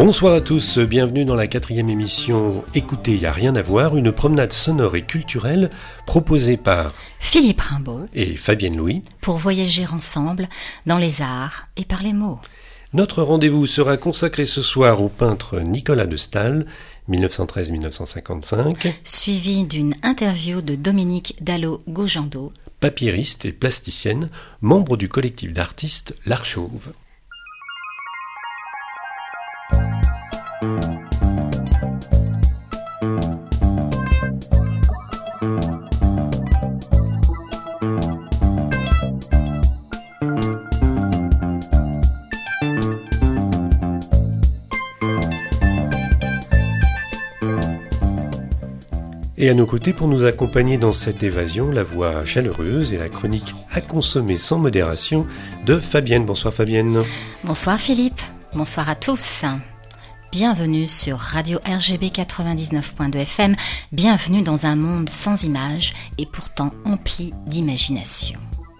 Bonsoir à tous, bienvenue dans la 4e émission Écoutez, y a rien à voir, une promenade sonore et culturelle proposée par Philippe Rimbaud et Fabienne Louis pour voyager ensemble dans les arts et par les mots. Notre rendez-vous sera consacré ce soir au peintre Nicolas de Staël, 1913-1955, suivi d'une interview de Dominique Dallo-Gojando, papyriste et plasticienne, membre du collectif d'artistes L'Art Chauve. Et à nos côtés, pour nous accompagner dans cette évasion, la voix chaleureuse et la chronique à consommer sans modération de Fabienne. Bonsoir Fabienne. Bonsoir Philippe, bonsoir à tous. Bienvenue sur Radio RGB 99.2 FM, bienvenue dans un monde sans images et pourtant empli d'imagination.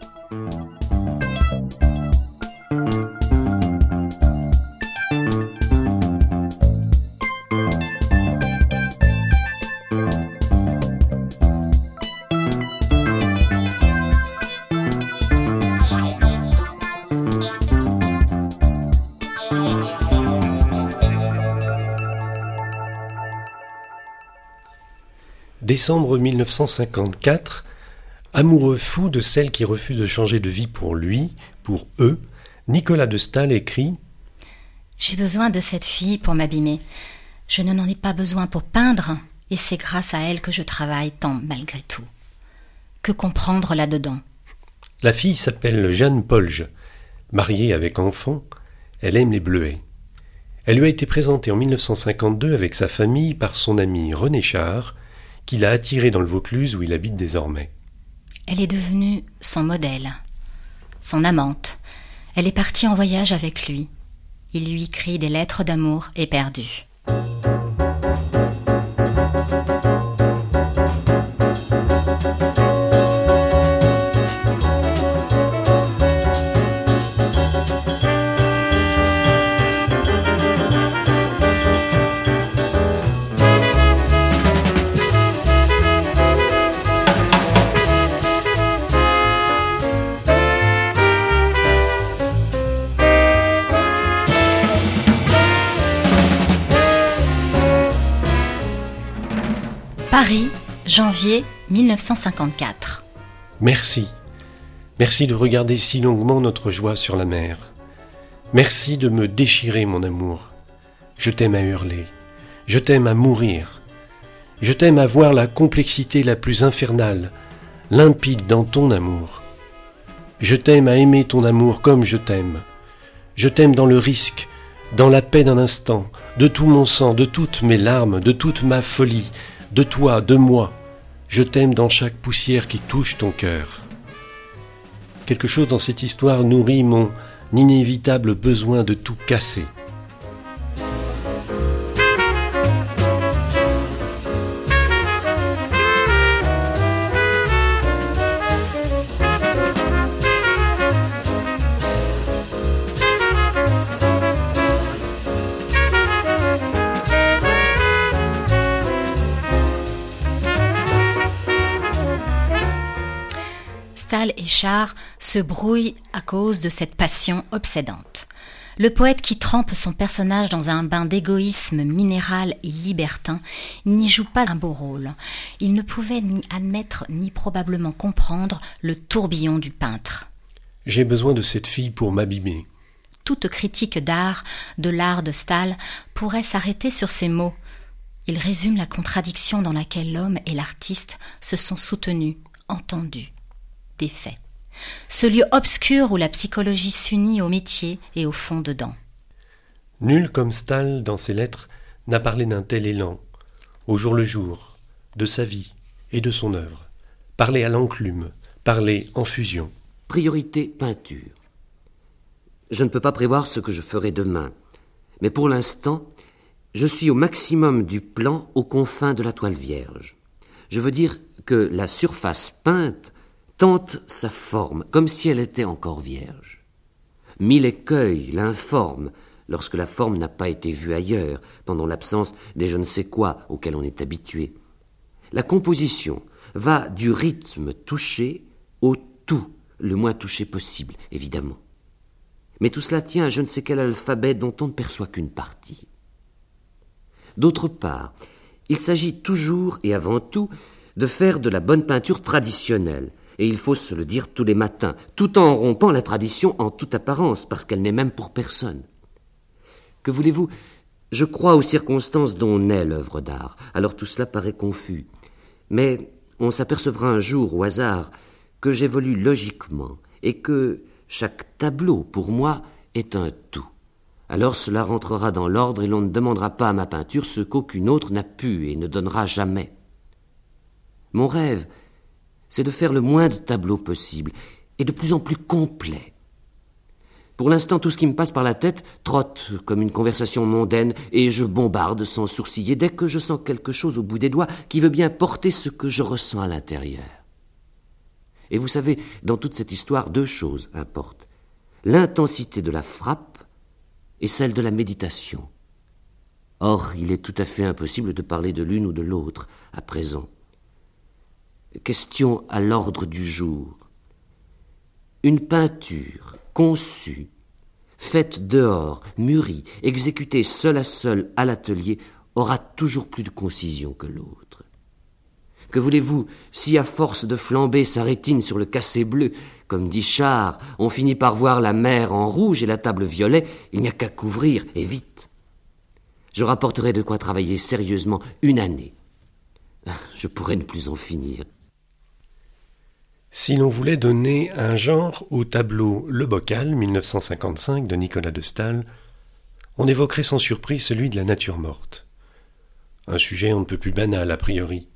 Décembre 1954, amoureux fou de celle qui refuse de changer de vie pour lui, pour eux, Nicolas de Staël écrit « J'ai besoin de cette fille pour m'abîmer. Je n'en ai pas besoin pour peindre, et c'est grâce à elle que je travaille tant malgré tout. Que comprendre là-dedans ?» La fille s'appelle Jeanne Polge. Mariée avec enfant, elle aime les bleuets. Elle lui a été présentée en 1952 avec sa famille par son ami René Char, qui l'a attiré dans le Vaucluse où il habite désormais. Elle est devenue son modèle, son amante. Elle est partie en voyage avec lui. Il lui écrit des lettres d'amour éperdues. Paris, janvier 1954. Merci. Merci de regarder si longuement notre joie sur la mer. Merci de me déchirer, mon amour. Je t'aime à hurler. Je t'aime à mourir. Je t'aime à voir la complexité la plus infernale, limpide dans ton amour. Je t'aime à aimer ton amour comme je t'aime. Je t'aime dans le risque, dans la paix d'un instant, de tout mon sang, de toutes mes larmes, de toute ma folie, de toi, de moi, je t'aime dans chaque poussière qui touche ton cœur. Quelque chose dans cette histoire nourrit mon inévitable besoin de tout casser. Staël et Char se brouillent à cause de cette passion obsédante. Le poète qui trempe son personnage dans un bain d'égoïsme minéral et libertin n'y joue pas un beau rôle. Il ne pouvait ni admettre ni probablement comprendre le tourbillon du peintre. J'ai besoin de cette fille pour m'abîmer. Toute critique d'art, de l'art de Staël, pourrait s'arrêter sur ces mots. Il résume la contradiction dans laquelle l'homme et l'artiste se sont soutenus, entendus. Des faits. Ce lieu obscur où la psychologie s'unit au métier et au fond dedans. Nul comme Staël, dans ses lettres, n'a parlé d'un tel élan, au jour le jour, de sa vie et de son œuvre. Parler à l'enclume, parler en fusion. Priorité peinture. Je ne peux pas prévoir ce que je ferai demain, mais pour l'instant, je suis au maximum du plan aux confins de la toile vierge. Je veux dire que la surface peinte tente sa forme, comme si elle était encore vierge. Mille écueils l'informent, lorsque la forme n'a pas été vue ailleurs, pendant l'absence des je ne sais quoi auxquels on est habitué. La composition va du rythme touché au tout, le moins touché possible, évidemment. Mais tout cela tient à je ne sais quel alphabet dont on ne perçoit qu'une partie. D'autre part, il s'agit toujours et avant tout de faire de la bonne peinture traditionnelle, et il faut se le dire tous les matins, tout en rompant la tradition en toute apparence, parce qu'elle n'est même pour personne. Que voulez-vous? Je crois aux circonstances dont naît l'œuvre d'art, alors tout cela paraît confus. Mais on s'apercevra un jour, au hasard, que j'évolue logiquement, et que chaque tableau, pour moi, est un tout. Alors cela rentrera dans l'ordre et l'on ne demandera pas à ma peinture ce qu'aucune autre n'a pu et ne donnera jamais. Mon rêve, c'est de faire le moins de tableaux possible et de plus en plus complet. Pour l'instant, tout ce qui me passe par la tête trotte comme une conversation mondaine et je bombarde sans sourciller dès que je sens quelque chose au bout des doigts qui veut bien porter ce que je ressens à l'intérieur. Et vous savez, dans toute cette histoire, 2 choses importent. L'intensité de la frappe et celle de la méditation. Or, il est tout à fait impossible de parler de l'une ou de l'autre à présent. Question à l'ordre du jour. Une peinture conçue, faite dehors, mûrie, exécutée seule à l'atelier, aura toujours plus de concision que l'autre. Que voulez-vous, si à force de flamber sa rétine sur le cassé bleu, comme dit Char, on finit par voir la mer en rouge et la table violet, il n'y a qu'à couvrir, et vite. Je rapporterai de quoi travailler sérieusement 1 année. Je pourrais ne plus en finir. Si l'on voulait donner un genre au tableau Le Bocal, 1955, de Nicolas de Staël, on évoquerait sans surprise celui de la nature morte. Un sujet on ne peut plus banal a priori.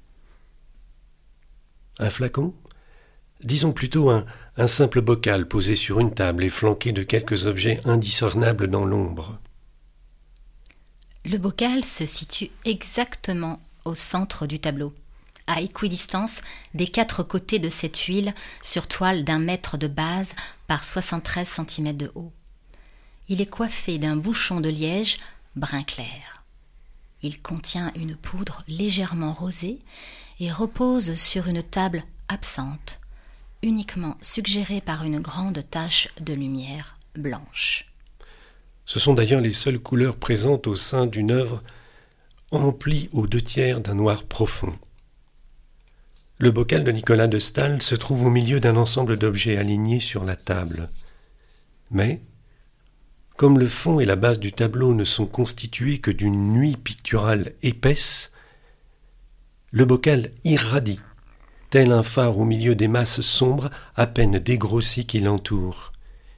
Un flacon? Disons plutôt un simple bocal posé sur une table et flanqué de quelques objets indiscernables dans l'ombre. Le bocal se situe exactement au centre du tableau, à équidistance des 4 côtés de cette huile sur toile d'1 mètre de base par 73 cm de haut. Il est coiffé d'un bouchon de liège brun clair. Il contient une poudre légèrement rosée et repose sur une table absente, uniquement suggérée par une grande tache de lumière blanche. Ce sont d'ailleurs les seules couleurs présentes au sein d'une œuvre emplie aux 2/3 d'un noir profond. Le bocal de Nicolas de Staël se trouve au milieu d'un ensemble d'objets alignés sur la table. Mais, comme le fond et la base du tableau ne sont constitués que d'une nuit picturale épaisse, le bocal irradie, tel un phare au milieu des masses sombres à peine dégrossies qui l'entourent.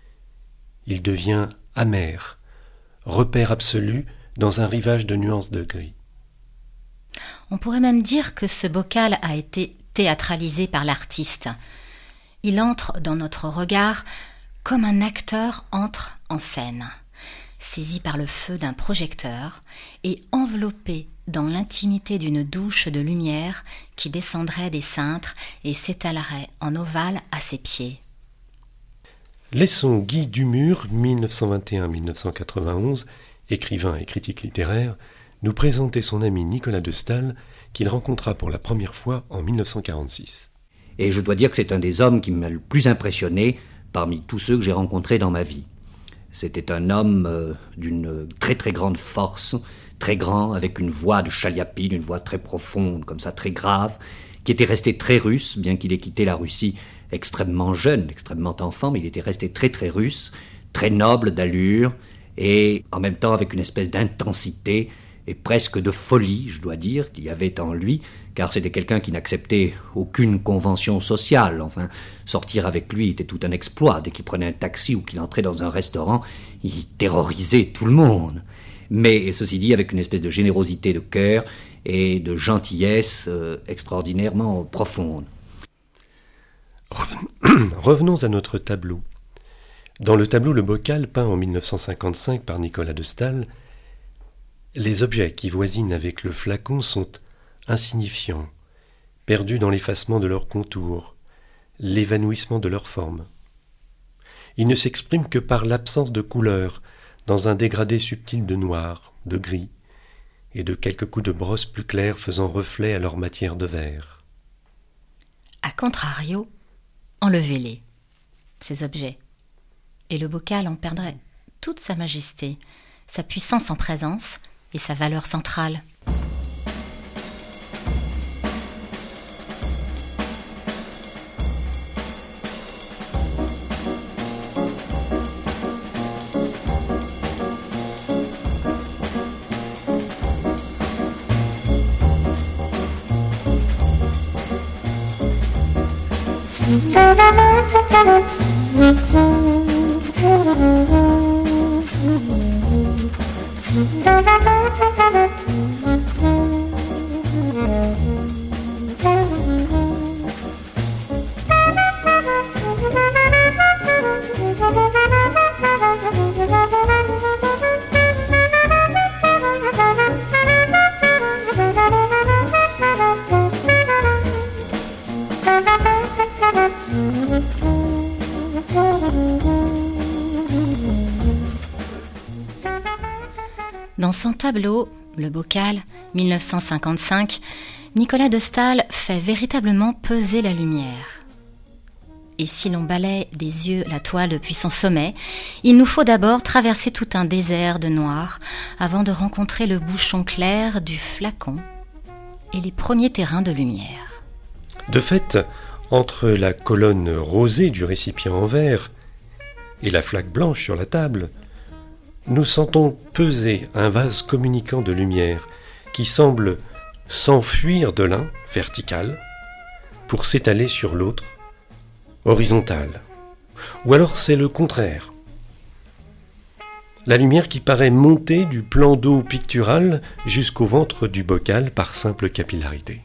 Il devient amer, repère absolu dans un rivage de nuances de gris. On pourrait même dire que ce bocal a été théâtralisé par l'artiste. Il entre dans notre regard comme un acteur entre en scène, saisi par le feu d'un projecteur et enveloppé dans l'intimité d'une douche de lumière qui descendrait des cintres et s'étalerait en ovale à ses pieds. Laissons Guy Dumur, 1921-1991, écrivain et critique littéraire, nous présenter son ami Nicolas de Staël, qu'il rencontra pour la première fois en 1946. Et je dois dire que c'est un des hommes qui m'a le plus impressionné parmi tous ceux que j'ai rencontrés dans ma vie. C'était un homme d'une très très grande force, très grand, avec une voix de chaliapine, une voix très profonde, comme ça, très grave, qui était resté très russe, bien qu'il ait quitté la Russie extrêmement jeune, extrêmement enfant, mais il était resté très très russe, très noble d'allure, et en même temps avec une espèce d'intensité et presque de folie, je dois dire, qu'il y avait en lui, car c'était quelqu'un qui n'acceptait aucune convention sociale. Enfin, sortir avec lui était tout un exploit. Dès qu'il prenait un taxi ou qu'il entrait dans un restaurant, il terrorisait tout le monde. Mais, ceci dit, avec une espèce de générosité de cœur et de gentillesse extraordinairement profonde. Revenons à notre tableau. Dans le tableau Le Bocal, peint en 1955 par Nicolas de Staël, les objets qui voisinent avec le flacon sont insignifiants, perdus dans l'effacement de leurs contours, l'évanouissement de leur forme. Ils ne s'expriment que par l'absence de couleur, dans un dégradé subtil de noir, de gris, et de quelques coups de brosse plus clairs faisant reflet à leur matière de verre. A contrario, enlevez-les, ces objets, et le bocal en perdrait toute sa majesté, sa puissance en présence et sa valeur centrale. Dans son tableau, Le Bocal, 1955, Nicolas de Staël fait véritablement peser la lumière. Et si l'on balaie des yeux la toile depuis son sommet, il nous faut d'abord traverser tout un désert de noir avant de rencontrer le bouchon clair du flacon et les premiers terrains de lumière. De fait, entre la colonne rosée du récipient en verre et la flaque blanche sur la table, nous sentons peser un vase communicant de lumière qui semble s'enfuir de l'un, vertical, pour s'étaler sur l'autre, horizontal. Ou alors c'est le contraire. La lumière qui paraît monter du plan d'eau pictural jusqu'au ventre du bocal par simple capillarité.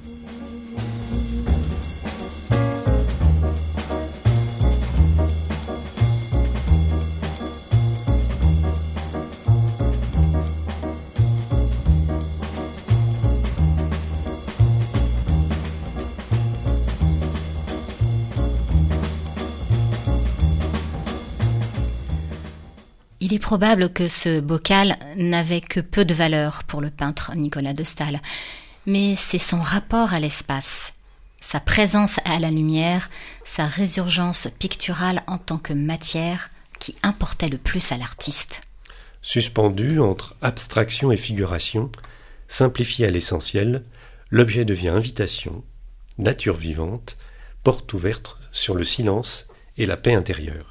Il est probable que ce bocal n'avait que peu de valeur pour le peintre Nicolas de Staël, mais c'est son rapport à l'espace, sa présence à la lumière, sa résurgence picturale en tant que matière qui importait le plus à l'artiste. Suspendu entre abstraction et figuration, simplifié à l'essentiel, l'objet devient invitation, nature vivante, porte ouverte sur le silence et la paix intérieure.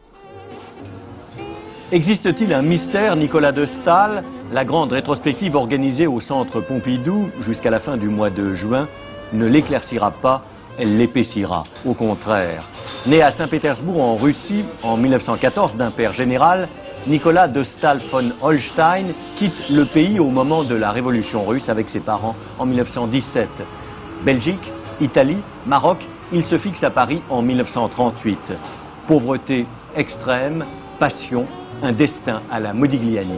Existe-t-il un mystère, Nicolas de Staël? La grande rétrospective organisée au Centre Pompidou jusqu'à la fin du mois de juin ne l'éclaircira pas, elle l'épaissira. Au contraire. Né à Saint-Pétersbourg en Russie en 1914 d'un père général, Nicolas de Staël von Holstein quitte le pays au moment de la Révolution russe avec ses parents en 1917. Belgique, Italie, Maroc, il se fixe à Paris en 1938. Pauvreté extrême, passion, un destin à la Modigliani.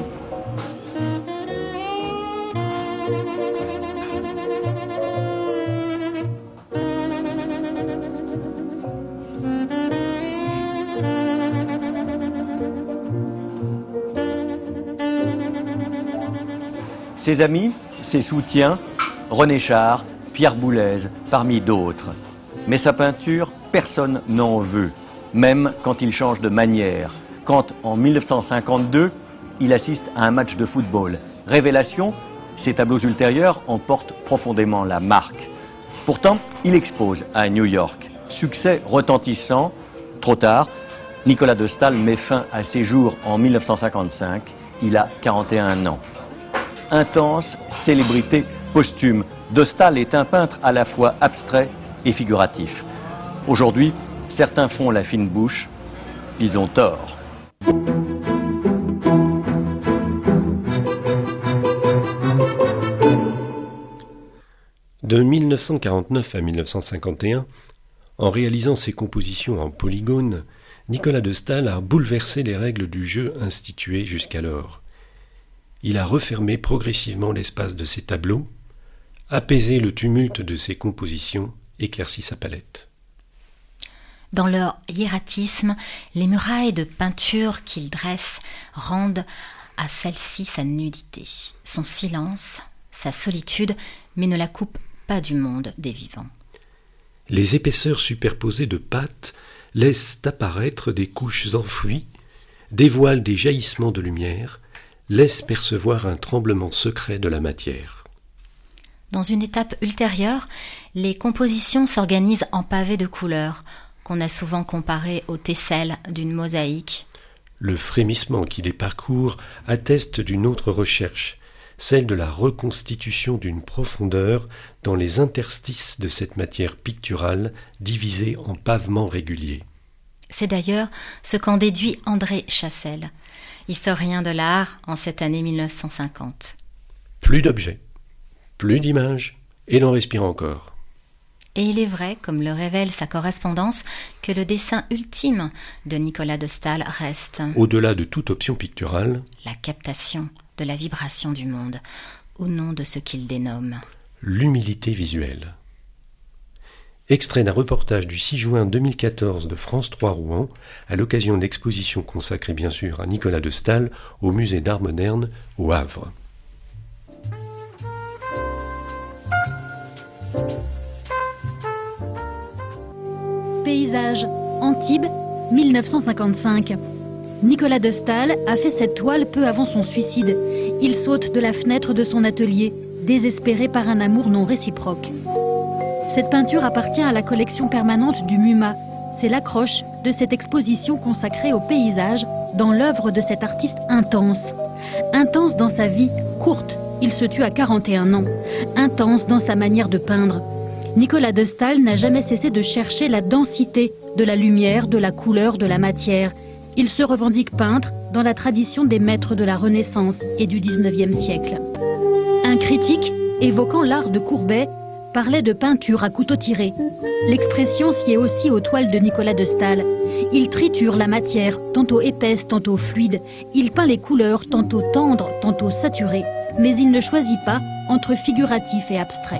Ses amis, ses soutiens, René Char, Pierre Boulez, parmi d'autres. Mais sa peinture, personne n'en veut, même quand il change de manière. Quand, en 1952, il assiste à un match de football. Révélation, ses tableaux ultérieurs en portent profondément la marque. Pourtant, il expose à New York. Succès retentissant, trop tard, Nicolas de Staël met fin à ses jours en 1955. Il a 41 ans. Intense célébrité posthume. De Staël est un peintre à la fois abstrait et figuratif. Aujourd'hui, certains font la fine bouche. Ils ont tort. De 1949 à 1951, en réalisant ses compositions en polygone, Nicolas de Staël a bouleversé les règles du jeu instituées jusqu'alors. Il a refermé progressivement l'espace de ses tableaux, apaisé le tumulte de ses compositions, éclairci sa palette. Dans leur hiératisme, les murailles de peinture qu'ils dressent rendent à celle-ci sa nudité, son silence, sa solitude, mais ne la coupent pas du monde des vivants. Les épaisseurs superposées de pâtes laissent apparaître des couches enfouies, dévoilent des jaillissements de lumière, laissent percevoir un tremblement secret de la matière. Dans une étape ultérieure, les compositions s'organisent en pavés de couleurs, qu'on a souvent comparées aux tesselles d'une mosaïque. Le frémissement qui les parcourt atteste d'une autre recherche, celle de la reconstitution d'une profondeur dans les interstices de cette matière picturale divisée en pavements réguliers. C'est d'ailleurs ce qu'en déduit André Chassel, historien de l'art en cette année 1950. Plus d'objets, plus d'images, et l'on respire encore. Et il est vrai, comme le révèle sa correspondance, que le dessein ultime de Nicolas de Staël reste, au-delà de toute option picturale, la captation de la vibration du monde, au nom de ce qu'il dénomme l'humilité visuelle. Extrait d'un reportage du 6 juin 2014 de France 3 Rouen, à l'occasion de l'exposition consacrée bien sûr à Nicolas de Staël au musée d'art moderne au Havre. Paysage, Antibes, 1955. Nicolas de Staël a fait cette toile peu avant son suicide. Il saute de la fenêtre de son atelier, désespéré par un amour non réciproque. Cette peinture appartient à la collection permanente du MUMA. C'est l'accroche de cette exposition consacrée au paysage dans l'œuvre de cet artiste intense. Intense dans sa vie, courte, il se tue à 41 ans. Intense dans sa manière de peindre. Nicolas de Staël n'a jamais cessé de chercher la densité de la lumière, de la couleur, de la matière. Il se revendique peintre dans la tradition des maîtres de la Renaissance et du XIXe siècle. Un critique, évoquant l'art de Courbet, parlait de peinture à couteau tiré. L'expression sied aussi aux toiles de Nicolas de Staël. Il triture la matière, tantôt épaisse, tantôt fluide. Il peint les couleurs, tantôt tendres, tantôt saturées. Mais il ne choisit pas entre figuratif et abstrait.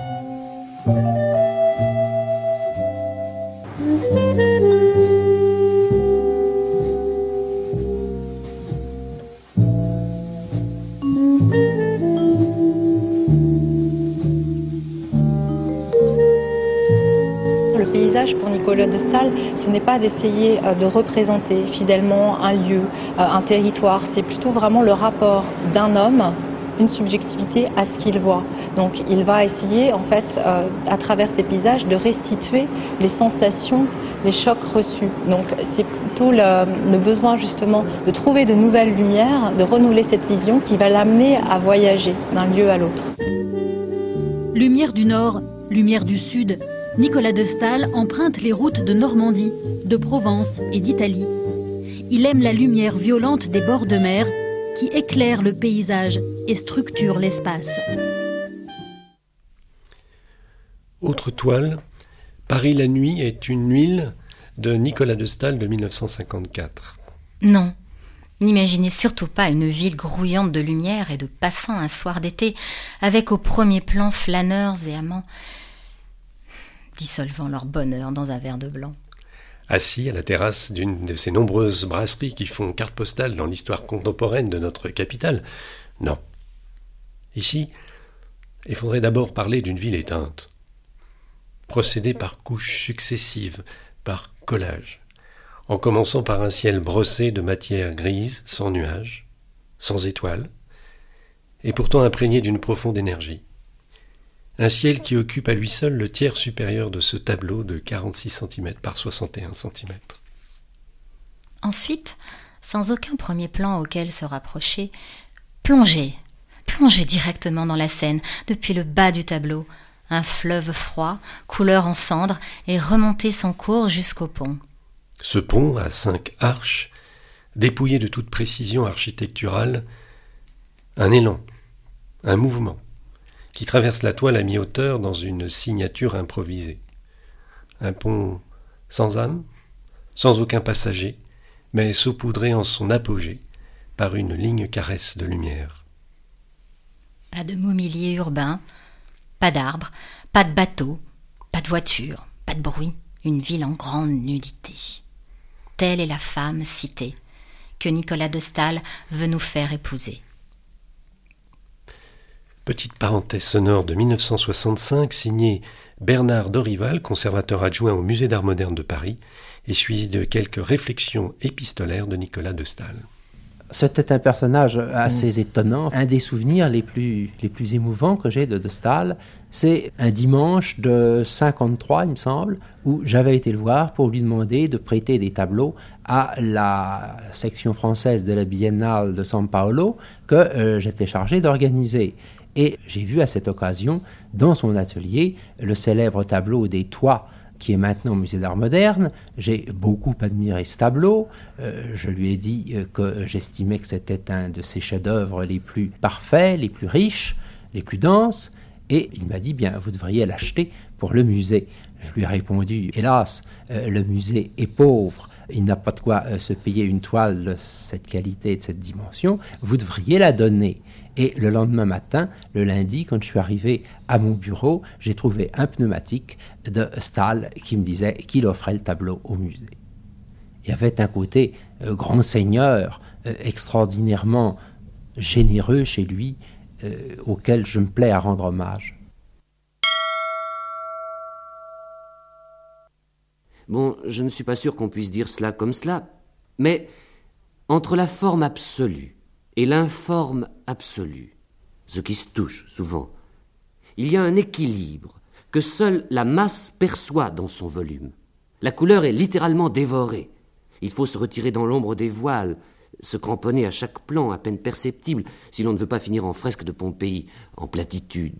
Le paysage pour Nicolas de Staël, ce n'est pas d'essayer de représenter fidèlement un lieu, un territoire. C'est plutôt vraiment le rapport d'un homme, une subjectivité à ce qu'il voit. Donc il va essayer en fait à travers ces paysages de restituer les sensations, les chocs reçus. Donc c'est plutôt le besoin justement de trouver de nouvelles lumières, de renouveler cette vision qui va l'amener à voyager d'un lieu à l'autre. Lumière du Nord, lumière du Sud, Nicolas de Staël emprunte les routes de Normandie, de Provence et d'Italie. Il aime la lumière violente des bords de mer qui éclaire le paysage et structure l'espace. Autre toile, Paris la nuit est une huile de Nicolas de Staël de 1954. Non, n'imaginez surtout pas une ville grouillante de lumière et de passants un soir d'été, avec au premier plan flâneurs et amants, dissolvant leur bonheur dans un verre de blanc. Assis à la terrasse d'une de ces nombreuses brasseries qui font carte postale dans l'histoire contemporaine de notre capitale. Non. Ici, il faudrait d'abord parler d'une ville éteinte. Procéder par couches successives, par collage, en commençant par un ciel brossé de matière grise, sans nuages, sans étoiles, et pourtant imprégné d'une profonde énergie. Un ciel qui occupe à lui seul le tiers supérieur de ce tableau de 46 cm par 61 cm. Ensuite, sans aucun premier plan auquel se rapprocher, plongez directement dans la Seine, depuis le bas du tableau, un fleuve froid, couleur en cendre, et remontez son cours jusqu'au pont. Ce pont à 5 arches, dépouillé de toute précision architecturale, un élan, un mouvement, qui traverse la toile à mi-hauteur dans une signature improvisée. Un pont sans âme, sans aucun passager, mais saupoudré en son apogée par une ligne caresse de lumière. Pas de mobilier urbain, pas d'arbres, pas de bateaux, pas de voitures, pas de bruit, une ville en grande nudité. Telle est la femme citée, que Nicolas de Staël veut nous faire épouser. Petite parenthèse sonore de 1965, signée Bernard Dorival, conservateur adjoint au Musée d'Art moderne de Paris, et suivi de quelques réflexions épistolaires de Nicolas de Staël. C'était un personnage assez étonnant. Un des souvenirs les plus émouvants que j'ai de Staël, c'est un dimanche de 53, il me semble, où j'avais été le voir pour lui demander de prêter des tableaux à la section française de la Biennale de São Paulo que j'étais chargé d'organiser. Et j'ai vu à cette occasion, dans son atelier, le célèbre tableau des toits qui est maintenant au Musée d'Art moderne. J'ai beaucoup admiré ce tableau. Je lui ai dit que j'estimais que c'était un de ses chefs-d'œuvre les plus parfaits, les plus riches, les plus denses. Et il m'a dit, bien, vous devriez l'acheter pour le musée. Je lui ai répondu, hélas, le musée est pauvre. Il n'a pas de quoi se payer une toile de cette qualité et de cette dimension. Vous devriez la donner. Et le lendemain matin, le lundi, quand je suis arrivé à mon bureau, j'ai trouvé un pneumatique de Staël qui me disait qu'il offrait le tableau au musée. Il y avait un côté grand seigneur, extraordinairement généreux chez lui, auquel je me plais à rendre hommage. Bon, je ne suis pas sûr qu'on puisse dire cela comme cela, mais entre la forme absolue et l'informe absolu, ce qui se touche souvent, il y a un équilibre que seule la masse perçoit dans son volume. La couleur est littéralement dévorée. Il faut se retirer dans l'ombre des voiles, se cramponner à chaque plan à peine perceptible si l'on ne veut pas finir en fresque de Pompéi, en platitude.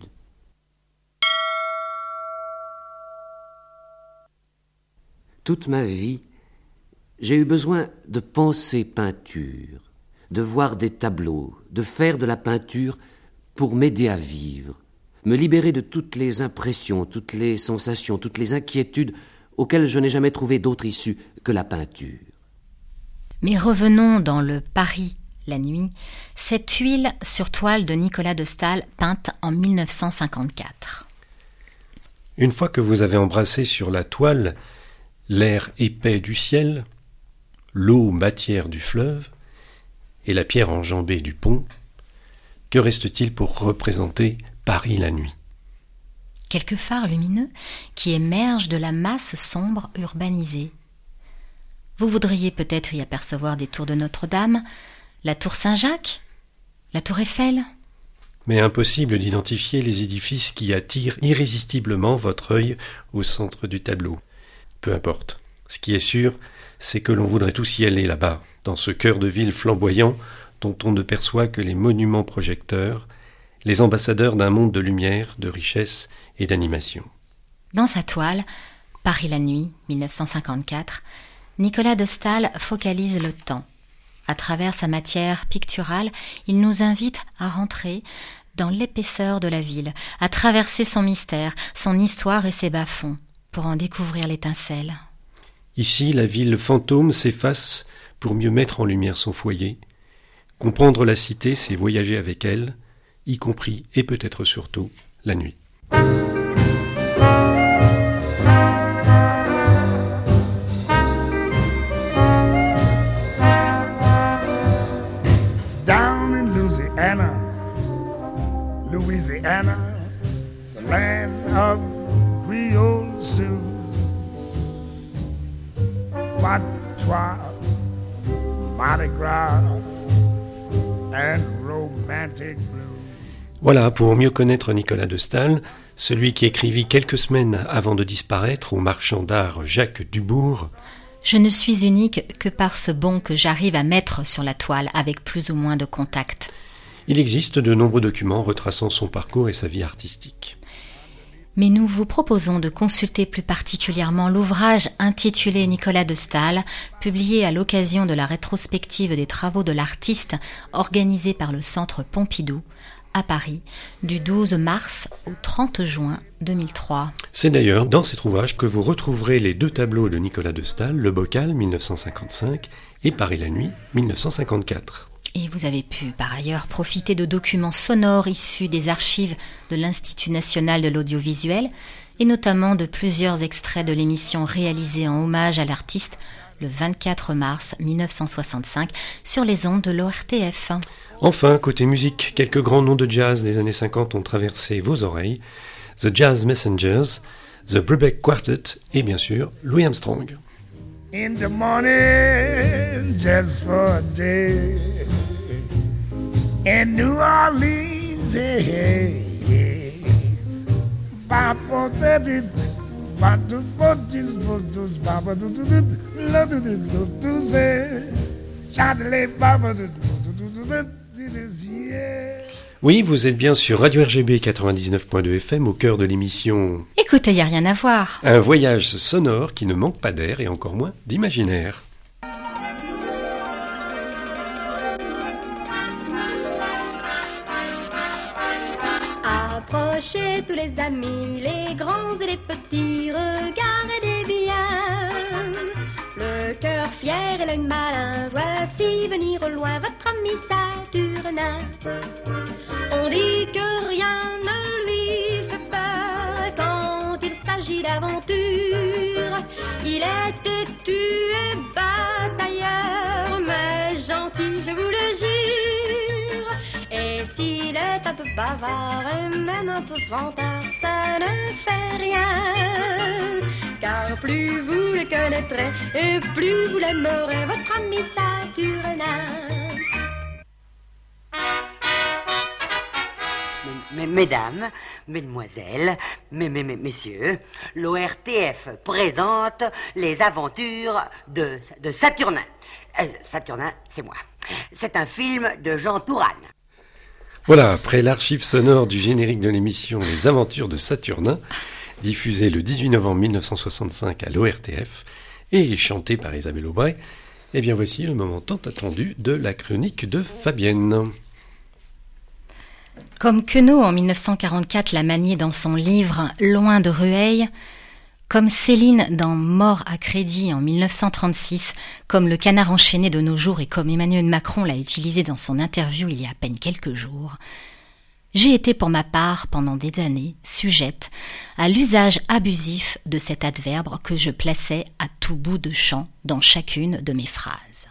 Toute ma vie, j'ai eu besoin de penser peinture, de voir des tableaux, de faire de la peinture pour m'aider à vivre, me libérer de toutes les impressions, toutes les sensations, toutes les inquiétudes auxquelles je n'ai jamais trouvé d'autre issue que la peinture. Mais revenons dans le Paris, la nuit, cette huile sur toile de Nicolas de Staël peinte en 1954. Une fois que vous avez embrassé sur la toile l'air épais du ciel, l'eau matière du fleuve et la pierre enjambée du pont, que reste-t-il pour représenter Paris la nuit ? Quelques phares lumineux qui émergent de la masse sombre urbanisée. Vous voudriez peut-être y apercevoir des tours de Notre-Dame, la tour Saint-Jacques, la tour Eiffel. Mais impossible d'identifier les édifices qui attirent irrésistiblement votre œil au centre du tableau. Peu importe. Ce qui est sûr, c'est que l'on voudrait tous y aller là-bas, dans ce cœur de ville flamboyant dont on ne perçoit que les monuments projecteurs, les ambassadeurs d'un monde de lumière, de richesse et d'animation. Dans sa toile, Paris la nuit, 1954, Nicolas de Staël focalise le temps. À travers sa matière picturale, il nous invite à rentrer dans l'épaisseur de la ville, à traverser son mystère, son histoire et ses bas-fonds, pour en découvrir l'étincelle. Ici, la ville fantôme s'efface pour mieux mettre en lumière son foyer. Comprendre la cité, c'est voyager avec elle, y compris et peut-être surtout la nuit. Down in Louisiana, the land of Creole Sioux, Patois, Mardi Gras and romantic blues. Voilà, pour mieux connaître Nicolas de Staël, celui qui écrivit quelques semaines avant de disparaître au marchand d'art Jacques Dubourg. Je ne suis unique que par ce bon que j'arrive à mettre sur la toile avec plus ou moins de contact. Il existe de nombreux documents retraçant son parcours et sa vie artistique. Mais nous vous proposons de consulter plus particulièrement l'ouvrage intitulé Nicolas de Staël, publié à l'occasion de la rétrospective des travaux de l'artiste organisée par le Centre Pompidou à Paris du 12 mars au 30 juin 2003. C'est d'ailleurs dans cet ouvrage que vous retrouverez les deux tableaux de Nicolas de Staël, Le Bocal 1955 et Paris la nuit 1954. Et vous avez pu par ailleurs profiter de documents sonores issus des archives de l'Institut national de l'audiovisuel et notamment de plusieurs extraits de l'émission réalisée en hommage à l'artiste le 24 mars 1965 sur les ondes de l'ORTF. Enfin, côté musique, quelques grands noms de jazz des années 50 ont traversé vos oreilles. The Jazz Messengers, The Brubeck Quartet et bien sûr Louis Armstrong. In the morning, just for a day, in New Orleans, hey, hey, hey. Papa, daddy, oui, vous êtes bien sur Radio RGB 99.2 FM au cœur de l'émission. Écoutez, y a rien à voir. Un voyage sonore qui ne manque pas d'air et encore moins d'imaginaire. Approchez tous les amis, les grands et les petits, regardez bien. Le cœur fier et l'œil malin, voici venir au loin votre ami Saturnin. On dit que rien ne lui fait peur quand il s'agit d'aventure. Il est têtu et batailleur, mais gentil, je vous le jure. Et s'il est un peu bavard et même un peu vantard, ça ne fait rien. Car plus vous le connaîtrez et plus vous l'aimerez, votre ami Saturnin. Mesdames, mesdemoiselles, messieurs, l'ORTF présente les aventures de Saturnin. Saturnin, c'est moi. C'est un film de Jean Tourane. Voilà, après l'archive sonore du générique de l'émission Les Aventures de Saturnin, diffusée le 18 novembre 1965 à l'ORTF et chantée par Isabelle Aubray, eh bien voici le moment tant attendu de la chronique de Fabienne. Comme Queneau en 1944 l'a manié dans son livre Loin de Rueil, comme Céline dans Mort à crédit en 1936, comme le canard enchaîné de nos jours et comme Emmanuel Macron l'a utilisé dans son interview il y a à peine quelques jours, j'ai été pour ma part pendant des années sujette à l'usage abusif de cet adverbe que je plaçais à tout bout de champ dans chacune de mes phrases.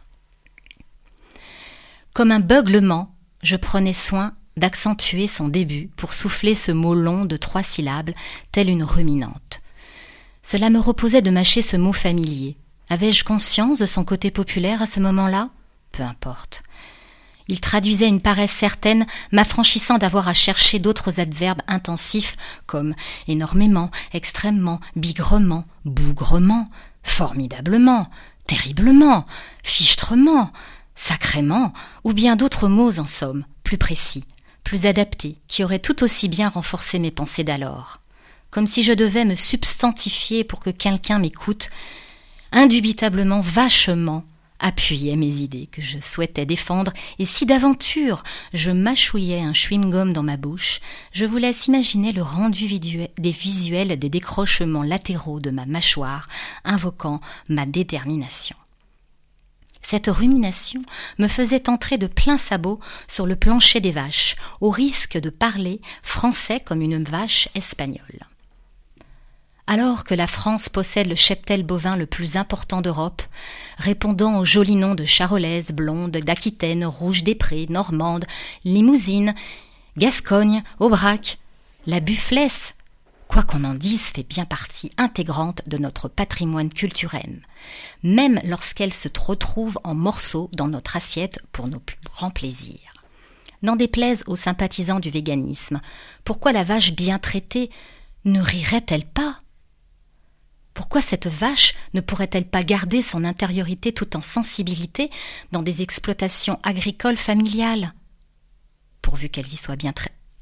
Comme un beuglement, je prenais soin d'accentuer son début pour souffler ce mot long de 3 syllabes, tel une ruminante. Cela me reposait de mâcher ce mot familier. Avais-je conscience de son côté populaire à ce moment-là ? Peu importe. Il traduisait une paresse certaine, m'affranchissant d'avoir à chercher d'autres adverbes intensifs comme énormément, extrêmement, bigrement, bougrement, formidablement, terriblement, fichtrement, sacrément, ou bien d'autres mots en somme, plus précis, plus adaptés, qui auraient tout aussi bien renforcé mes pensées d'alors. Comme si je devais me substantifier pour que quelqu'un m'écoute, indubitablement, vachement, appuyait mes idées que je souhaitais défendre, et si d'aventure je mâchouillais un chewing-gum dans ma bouche, je vous laisse imaginer le rendu visuel des décrochements latéraux de ma mâchoire, invoquant ma détermination. Cette rumination me faisait entrer de plein sabot sur le plancher des vaches, au risque de parler français comme une vache espagnole. Alors que la France possède le cheptel bovin le plus important d'Europe, répondant aux jolis noms de charolaise, blonde, d'Aquitaine, rouge des prés, normande, limousine, Gascogne, Aubrac, la bufflesse, quoi qu'on en dise, fait bien partie intégrante de notre patrimoine culturel, même lorsqu'elle se retrouve en morceaux dans notre assiette pour nos plus grands plaisirs. N'en déplaise aux sympathisants du véganisme, pourquoi la vache bien traitée ne rirait-elle pas ? Pourquoi cette vache ne pourrait-elle pas garder son intériorité tout en sensibilité dans des exploitations agricoles familiales, pourvu qu'elles y soient bien soignées ?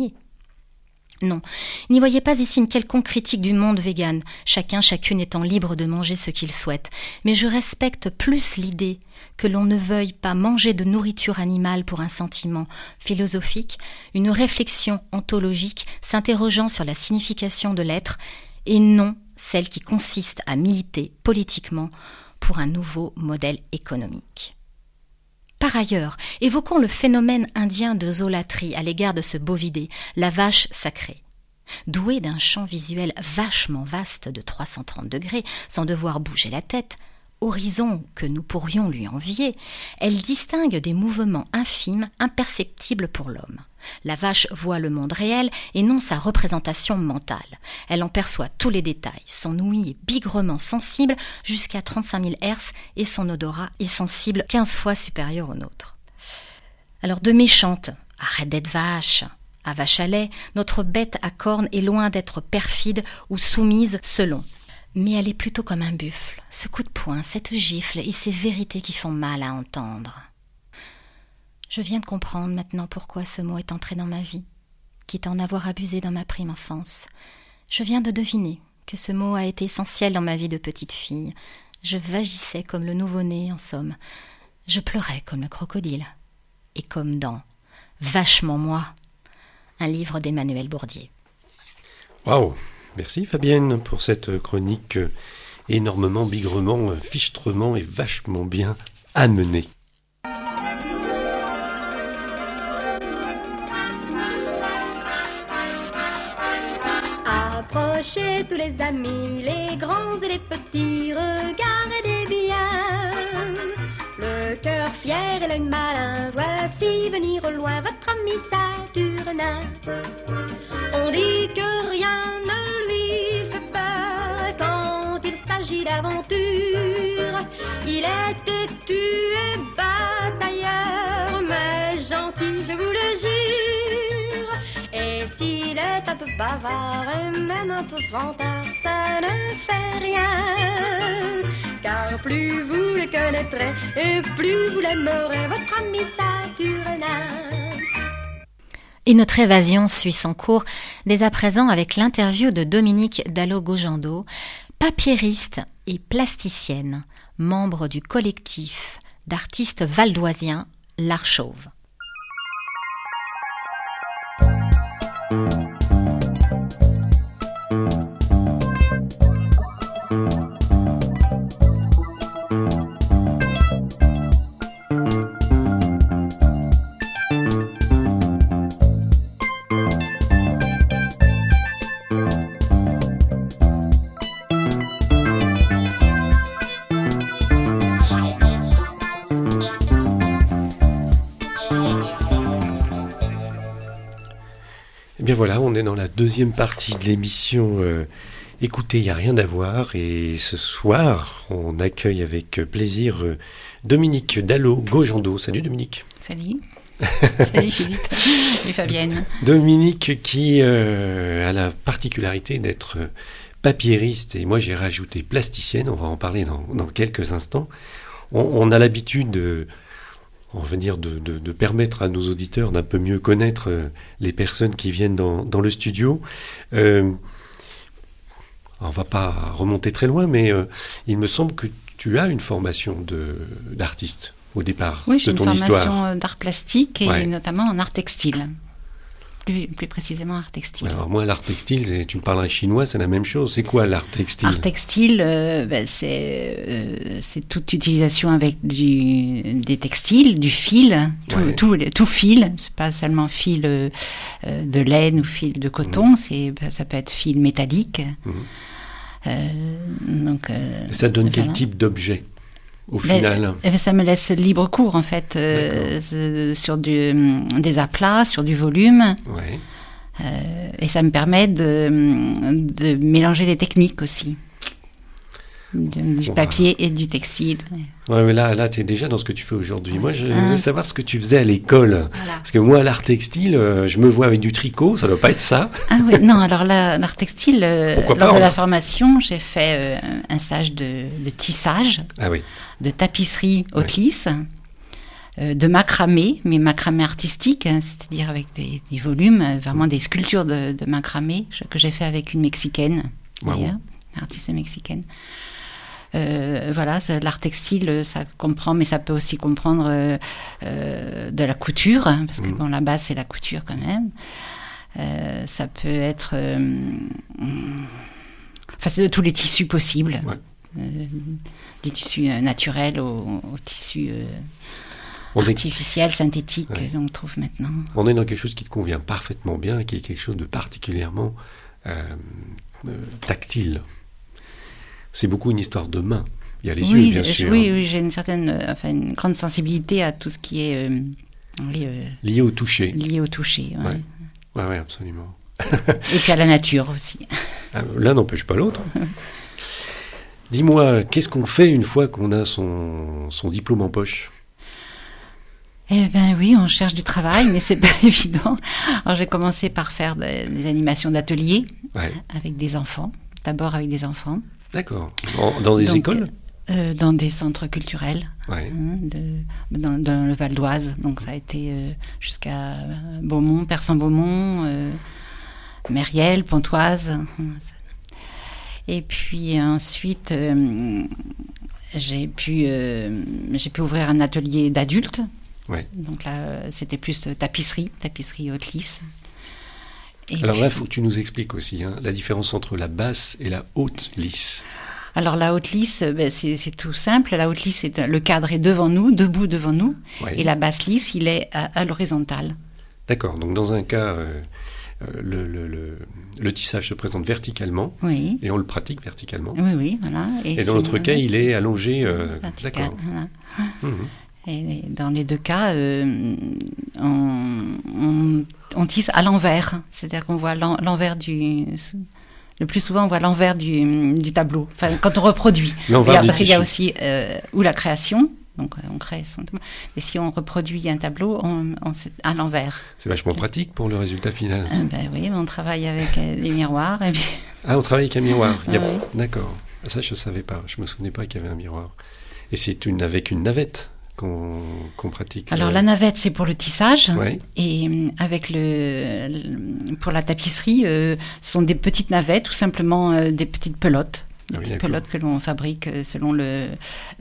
Non, n'y voyez pas ici une quelconque critique du monde vegan, chacune étant libre de manger ce qu'il souhaite, mais je respecte plus l'idée que l'on ne veuille pas manger de nourriture animale pour un sentiment philosophique, une réflexion ontologique s'interrogeant sur la signification de l'être, et non celle qui consiste à militer politiquement pour un nouveau modèle économique. Par ailleurs, évoquons le phénomène indien de zoolatrie à l'égard de ce bovidé, la vache sacrée. Douée d'un champ visuel vachement vaste de 330 degrés, sans devoir bouger la tête, horizon que nous pourrions lui envier, elle distingue des mouvements infimes, imperceptibles pour l'homme. La vache voit le monde réel et non sa représentation mentale. Elle en perçoit tous les détails. Son ouïe est bigrement sensible jusqu'à 35 000 Hz et son odorat est sensible 15 fois supérieur au nôtre. Alors de méchante, arrête d'être vache. À vache à lait, notre bête à cornes est loin d'être perfide ou soumise selon. Mais elle est plutôt comme un buffle, ce coup de poing, cette gifle et ces vérités qui font mal à entendre. Je viens de comprendre maintenant pourquoi ce mot est entré dans ma vie, quitte à en avoir abusé dans ma prime enfance. Je viens de deviner que ce mot a été essentiel dans ma vie de petite fille. Je vagissais comme le nouveau-né, en somme. Je pleurais comme le crocodile. Et comme dans « Vachement moi », un livre d'Emmanuel Bourdier. Waouh! Merci Fabienne pour cette chronique énormément, bigrement, fichtrement et vachement bien amenée. Approchez tous les amis, les grands et les petits, regardez bien. Le cœur fier et l'œil malin, voici venir au loin votre ami Saturnin. On dit que rien ne lui fait peur quand il s'agit d'aventure. Il est têtu et batailleur, mais gentil, je vous le jure. Et s'il est un peu bavard et même un peu vantard, ça ne fait rien. Car plus vous le connaîtrez et plus vous l'aimerez, votre ami Saturnin. Et notre évasion suit son cours dès à présent avec l'interview de Dominique Dallo-Gojando, papiériste et plasticienne, membre du collectif d'artistes valdoisiens L'Art Chauve. Eh bien voilà, on est dans la deuxième partie de l'émission Écoutez, il n'y a rien à voir. Et ce soir, on accueille avec plaisir Dominique Dallo-Gojando. Salut Dominique. Salut. Salut Philippe. Salut Fabienne. Dominique qui a la particularité d'être papiériste, et moi j'ai rajouté plasticienne, on va en parler dans quelques instants. On a l'habitude on va dire de permettre à nos auditeurs d'un peu mieux connaître les personnes qui viennent dans le studio. On va pas remonter très loin, mais il me semble que tu as une formation d'artiste au départ de ton histoire. Oui, j'ai une formation d'art plastique et notamment en art textile. Plus précisément art textile. Alors moi, l'art textile, tu me parlerais chinois, c'est la même chose. C'est quoi l'art textile ? Art textile, c'est toute utilisation avec des textiles, du fil, tout fil. C'est pas seulement fil de laine ou fil de coton, ça peut être fil métallique. Ça donne quel type d'objet ? Au final, ça me laisse libre cours en fait sur des aplats, sur du volume, et ça me permet de mélanger les techniques aussi, du papier et du textile. Ouais, mais là, tu es déjà dans ce que tu fais aujourd'hui. Moi, je veux savoir ce que tu faisais à l'école, parce que moi, l'art textile, je me vois avec du tricot, ça doit pas être ça. Ah oui, non. Alors l'art textile, lors de la formation, j'ai fait un stage de tissage. Ah oui. De tapisserie haute lisse, de macramé, mais macramé artistique, c'est-à-dire avec des volumes, vraiment des sculptures de macramé que j'ai fait avec une Mexicaine, d'ailleurs, une artiste mexicaine. Voilà, l'art textile, ça comprend, mais ça peut aussi comprendre de la couture, parce que bon, la base c'est la couture quand même. Ça peut être, c'est de tous les tissus possibles. Des tissus naturels aux tissus artificielle, synthétique, on trouve maintenant. On est dans quelque chose qui te convient parfaitement bien, qui est quelque chose de particulièrement tactile. C'est beaucoup une histoire de main. Il y a les yeux, bien sûr. Oui, j'ai une grande sensibilité à tout ce qui est lié au toucher. Lié au toucher, oui. Oui, absolument. Et puis à la nature aussi. L'un n'empêche pas l'autre. Dis-moi, qu'est-ce qu'on fait une fois qu'on a son diplôme en poche ? Eh bien oui, on cherche du travail, mais c'est pas évident. Alors j'ai commencé par faire des animations d'ateliers avec des enfants. D'abord avec des enfants. D'accord. Dans des écoles ? Dans des centres culturels, dans le Val d'Oise. Donc ça a été jusqu'à Beaumont, Persan-Beaumont, Mériel, Pontoise. Et puis ensuite, j'ai pu ouvrir un atelier d'adultes. Ouais. Donc là, c'était plus tapisserie haute lisse. Alors là, il faut que tu nous expliques aussi la différence entre la basse et la haute lisse. Alors la haute lisse, c'est tout simple. La haute lisse, le cadre est devant nous, debout devant nous, et la basse lisse, il est à l'horizontale. D'accord. Donc dans un cas, le tissage se présente verticalement, et on le pratique verticalement. Oui, voilà. Et dans l'autre cas, il est allongé. D'accord. Voilà. Et dans les deux cas, on tisse à l'envers, c'est-à-dire qu'on voit l'envers du. Le plus souvent, on voit l'envers du tableau. Enfin, quand on reproduit. Parce qu'il y a aussi ou la création, donc on crée. Mais si on reproduit un tableau, c'est à l'envers. C'est vachement pratique pour le résultat final. Oui, on travaille avec des miroirs. Et puis... Ah, on travaille avec un miroir. Oui. D'accord. Ça, je ne savais pas. Je ne me souvenais pas qu'il y avait un miroir. Et c'est avec une navette qu'on pratique. Alors la navette, c'est pour le tissage, et avec pour la tapisserie, ce sont des petites navettes, tout simplement des petites pelotes. Pelotes que l'on fabrique selon la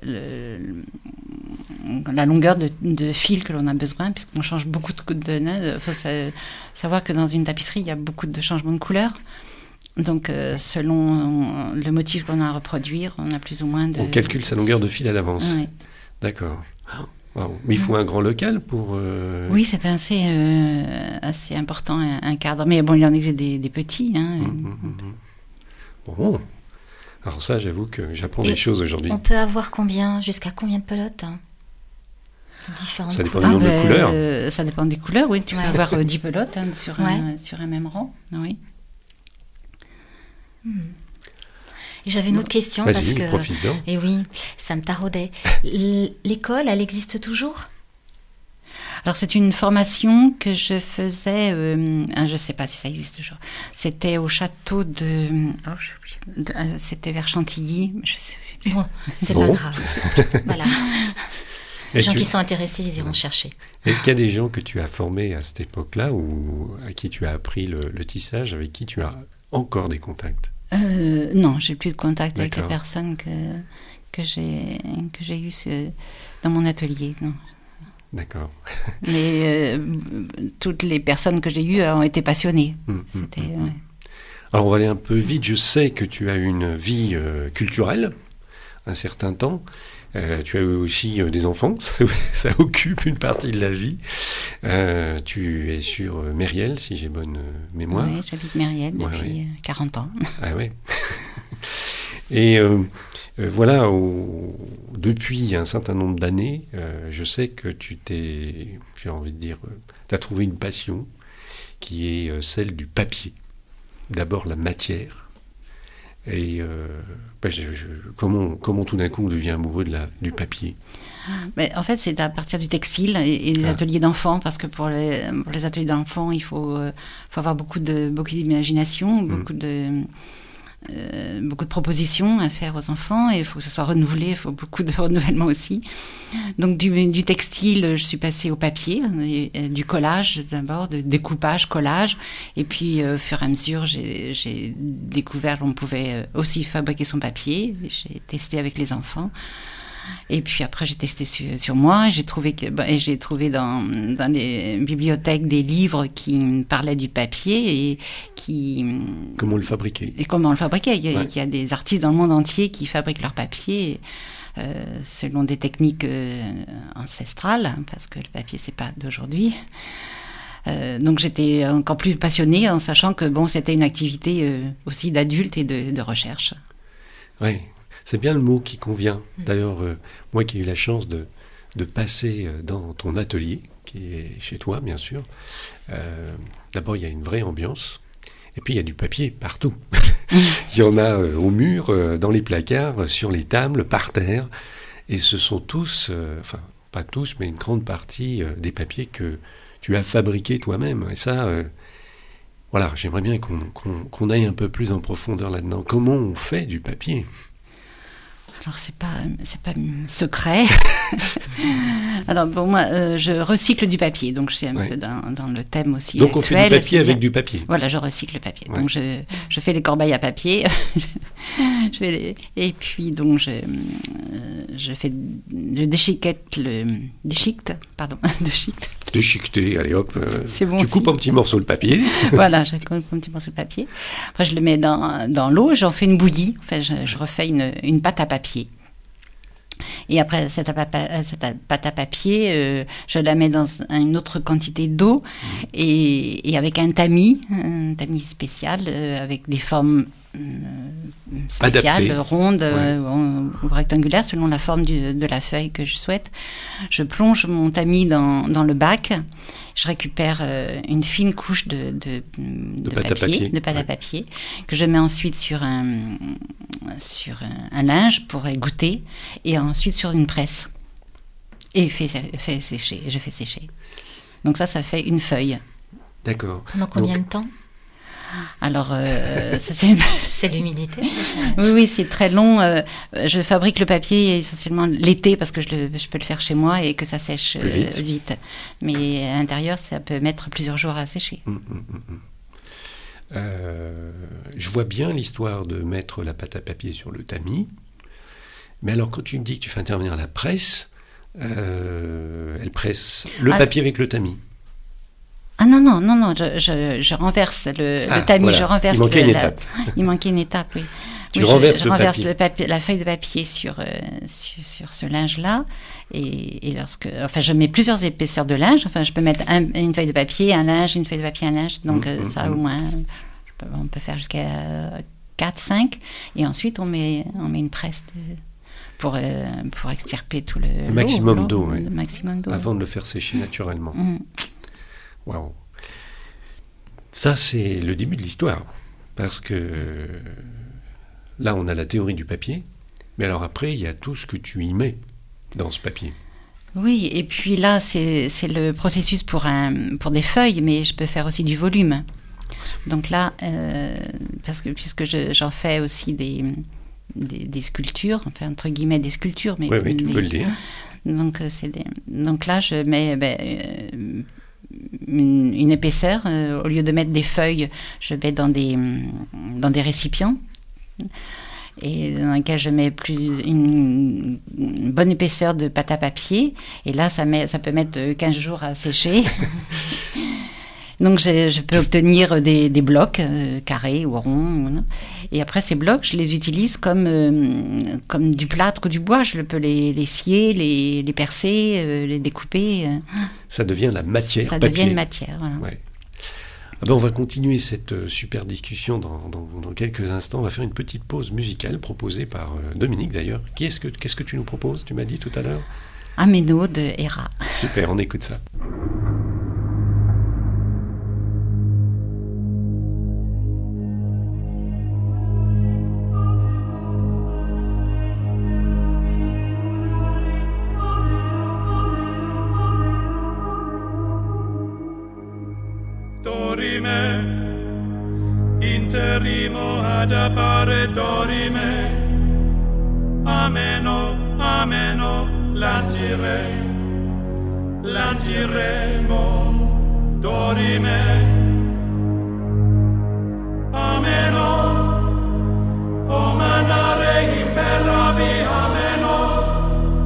longueur de fil que l'on a besoin, puisqu'on change beaucoup de nœuds. Il faut savoir que dans une tapisserie, il y a beaucoup de changements de couleur. Donc, selon le motif qu'on a à reproduire, on a plus ou moins de... On calcule sa longueur de fil à l'avance. Oui. D'accord. Wow. Mais il faut un grand local pour... Oui, c'est assez important, un cadre. Mais bon, il y en a des petits. Bon. Alors ça, j'avoue que j'apprends des choses aujourd'hui. On peut avoir jusqu'à combien de pelotes Ça dépend du nombre de couleurs. Ça dépend des couleurs, oui. Tu peux avoir 10 pelotes sur un même rang. Oui. J'avais une autre question parce que profite-en. Et oui, ça me taraudait. L'école, elle existe toujours ? Alors c'est une formation que je faisais, je ne sais pas si ça existe toujours. C'était au château c'était vers Chantilly. Je sais plus. Bon, c'est pas grave. Voilà. Les gens qui sont intéressés, ils iront chercher. Est-ce qu'il y a des gens que tu as formés à cette époque-là ou à qui tu as appris le tissage, avec qui tu as encore des contacts ? Non, j'ai plus de contact avec les personnes que j'ai eues dans mon atelier. Non. D'accord. Mais toutes les personnes que j'ai eues ont été passionnées. Alors on va aller un peu vite. Je sais que tu as une vie culturelle un certain temps. Tu as aussi des enfants, ça occupe une partie de la vie. Tu es sur Mériel, si j'ai bonne mémoire. Oui, j'habite Mériel depuis 40 ans. Ah ouais. Et voilà, depuis un certain nombre d'années, je sais que j'ai envie de dire, tu as trouvé une passion qui est celle du papier. D'abord la matière. Et comment tout d'un coup on devient amoureux du papier ? En fait, c'est à partir du textile et des ateliers d'enfants, parce que pour les ateliers d'enfants, il faut avoir beaucoup d'imagination, beaucoup de propositions à faire aux enfants, et il faut que ce soit renouvelé, il faut beaucoup de renouvellement aussi. Donc du textile, je suis passée au papier, du collage d'abord, de découpage, collage, et puis au fur et à mesure, j'ai découvert qu'on pouvait aussi fabriquer son papier. J'ai testé avec les enfants. Et puis après, j'ai testé sur moi. J'ai trouvé dans les bibliothèques des livres qui me parlaient du papier et qui... Comment le fabriquer. Et comment le fabriquer. Il y a des artistes dans le monde entier qui fabriquent leur papier selon des techniques ancestrales, parce que le papier, c'est pas d'aujourd'hui. Donc j'étais encore plus passionnée en sachant que c'était une activité aussi d'adulte et de recherche. Oui. C'est bien le mot qui convient. D'ailleurs, moi qui ai eu la chance de passer dans ton atelier, qui est chez toi, bien sûr, d'abord, il y a une vraie ambiance. Et puis, il y a du papier partout. Il y en a au mur, dans les placards, sur les tables, par terre. Et ce sont tous, enfin, pas tous, mais une grande partie des papiers que tu as fabriqués toi-même. Et ça, voilà, j'aimerais bien qu'on aille un peu plus en profondeur là-dedans. Comment on fait du papier ? Alors c'est pas secret. Alors pour moi, je recycle du papier, donc je suis un peu dans le thème aussi. Donc actuel, on fait du papier avec du papier. Voilà, je recycle le papier. Ouais. Donc je fais les corbeilles à papier. Et puis donc je fais déchiqueter, allez hop. C'est bon. Tu coupes un petit morceau de papier. Voilà, je coupe un petit morceau de papier. Après je le mets dans l'eau, j'en fais une bouillie. Enfin, je refais une pâte à papier. Et après cette pâte à papier, je la mets dans une autre quantité d'eau et avec un tamis spécial avec des formes spéciales, adaptées, rondes ou rectangulaires selon la forme de la feuille que je souhaite. Je plonge mon tamis dans le bac. Je récupère une fine couche de pâte à papier que je mets ensuite sur un linge pour égoutter et ensuite sur une presse et je fais sécher. Donc ça fait une feuille. D'accord. Pendant combien de temps ? Alors, c'est l'humidité. Oui, c'est très long. Je fabrique le papier essentiellement l'été parce que je peux le faire chez moi et que ça sèche vite. Mais à l'intérieur, ça peut mettre plusieurs jours à sécher. Je vois bien l'histoire de mettre la pâte à papier sur le tamis. Mais alors, quand tu me dis que tu fais intervenir la presse, elle presse le papier avec le tamis. Ah non, je renverse le tamis, voilà. Je renverse il manquait une étape. Il manquait une étape, oui. Tu renverses je renverse le papier, la feuille de papier sur ce linge-là, et je mets plusieurs épaisseurs de linge. Enfin, je peux mettre une feuille de papier, un linge, une feuille de papier, un linge. Donc ça, au moins, on peut faire jusqu'à 4, 5, et ensuite on met une presse pour extirper tout le maximum d'eau, le maximum d'eau, avant de le faire sécher naturellement. Waouh. Ça, c'est le début de l'histoire. Parce que là, on a la théorie du papier. Mais alors après, il y a tout ce que tu y mets dans ce papier. Oui, et puis là, c'est le processus pour des feuilles, mais je peux faire aussi du volume. Donc là, puisque j'en fais aussi des sculptures, enfin, entre guillemets, des sculptures. Mais oui, tu peux le dire. Donc là, je mets... une épaisseur, au lieu de mettre des feuilles, je mets dans des récipients et dans lesquels je mets une bonne épaisseur de pâte à papier, et là ça peut mettre 15 jours à sécher. Donc je peux obtenir des blocs carrés ou ronds, et après ces blocs je les utilise comme du plâtre ou du bois. Je peux les scier, les percer, les découper. Ça devient la matière. Ça papier. devient une matière. Voilà. Ouais. On va continuer cette super discussion dans quelques instants. On va faire une petite pause musicale proposée par Dominique d'ailleurs. Qu'est-ce que tu nous proposes ? Tu m'as dit tout à l'heure. Améno de Héra. Super, on écoute ça. Interrimo ad appare dorime, ameno, lanciremo, dorime, ameno, o manare imperavi, ameno,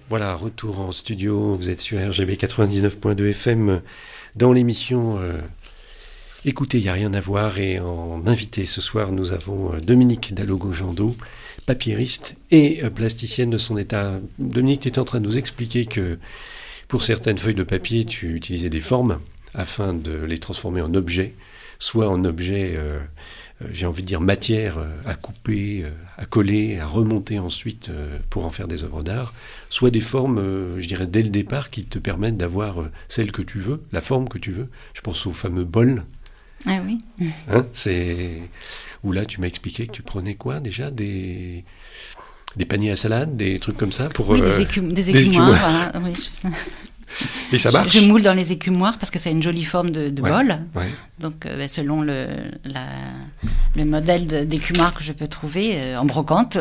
Voilà, retour en studio, vous êtes sur RGB 99.2 FM dans l'émission Écoutez, il n'y a rien à voir, et en invité ce soir nous avons Dominique Dallogo-Jandot, papyriste et plasticienne de son état. Dominique, tu es en train de nous expliquer que pour certaines feuilles de papier tu utilisais des formes afin de les transformer en objets, soit en objets, j'ai envie de dire matière à couper, à coller, à remonter ensuite pour en faire des œuvres d'art, soit des formes, je dirais dès le départ, qui te permettent d'avoir celle que tu veux, la forme que tu veux. Je pense au fameux bol. Ah oui. Hein, où là tu m'as expliqué que tu prenais quoi déjà, des paniers à salade, des trucs comme ça pour... Oui, des écumoires. Voilà, oui. Et ça marche. Je moule dans les écumoires parce que c'est une jolie forme de bol. Ouais. Donc, selon le modèle d'écumoire que je peux trouver en brocante,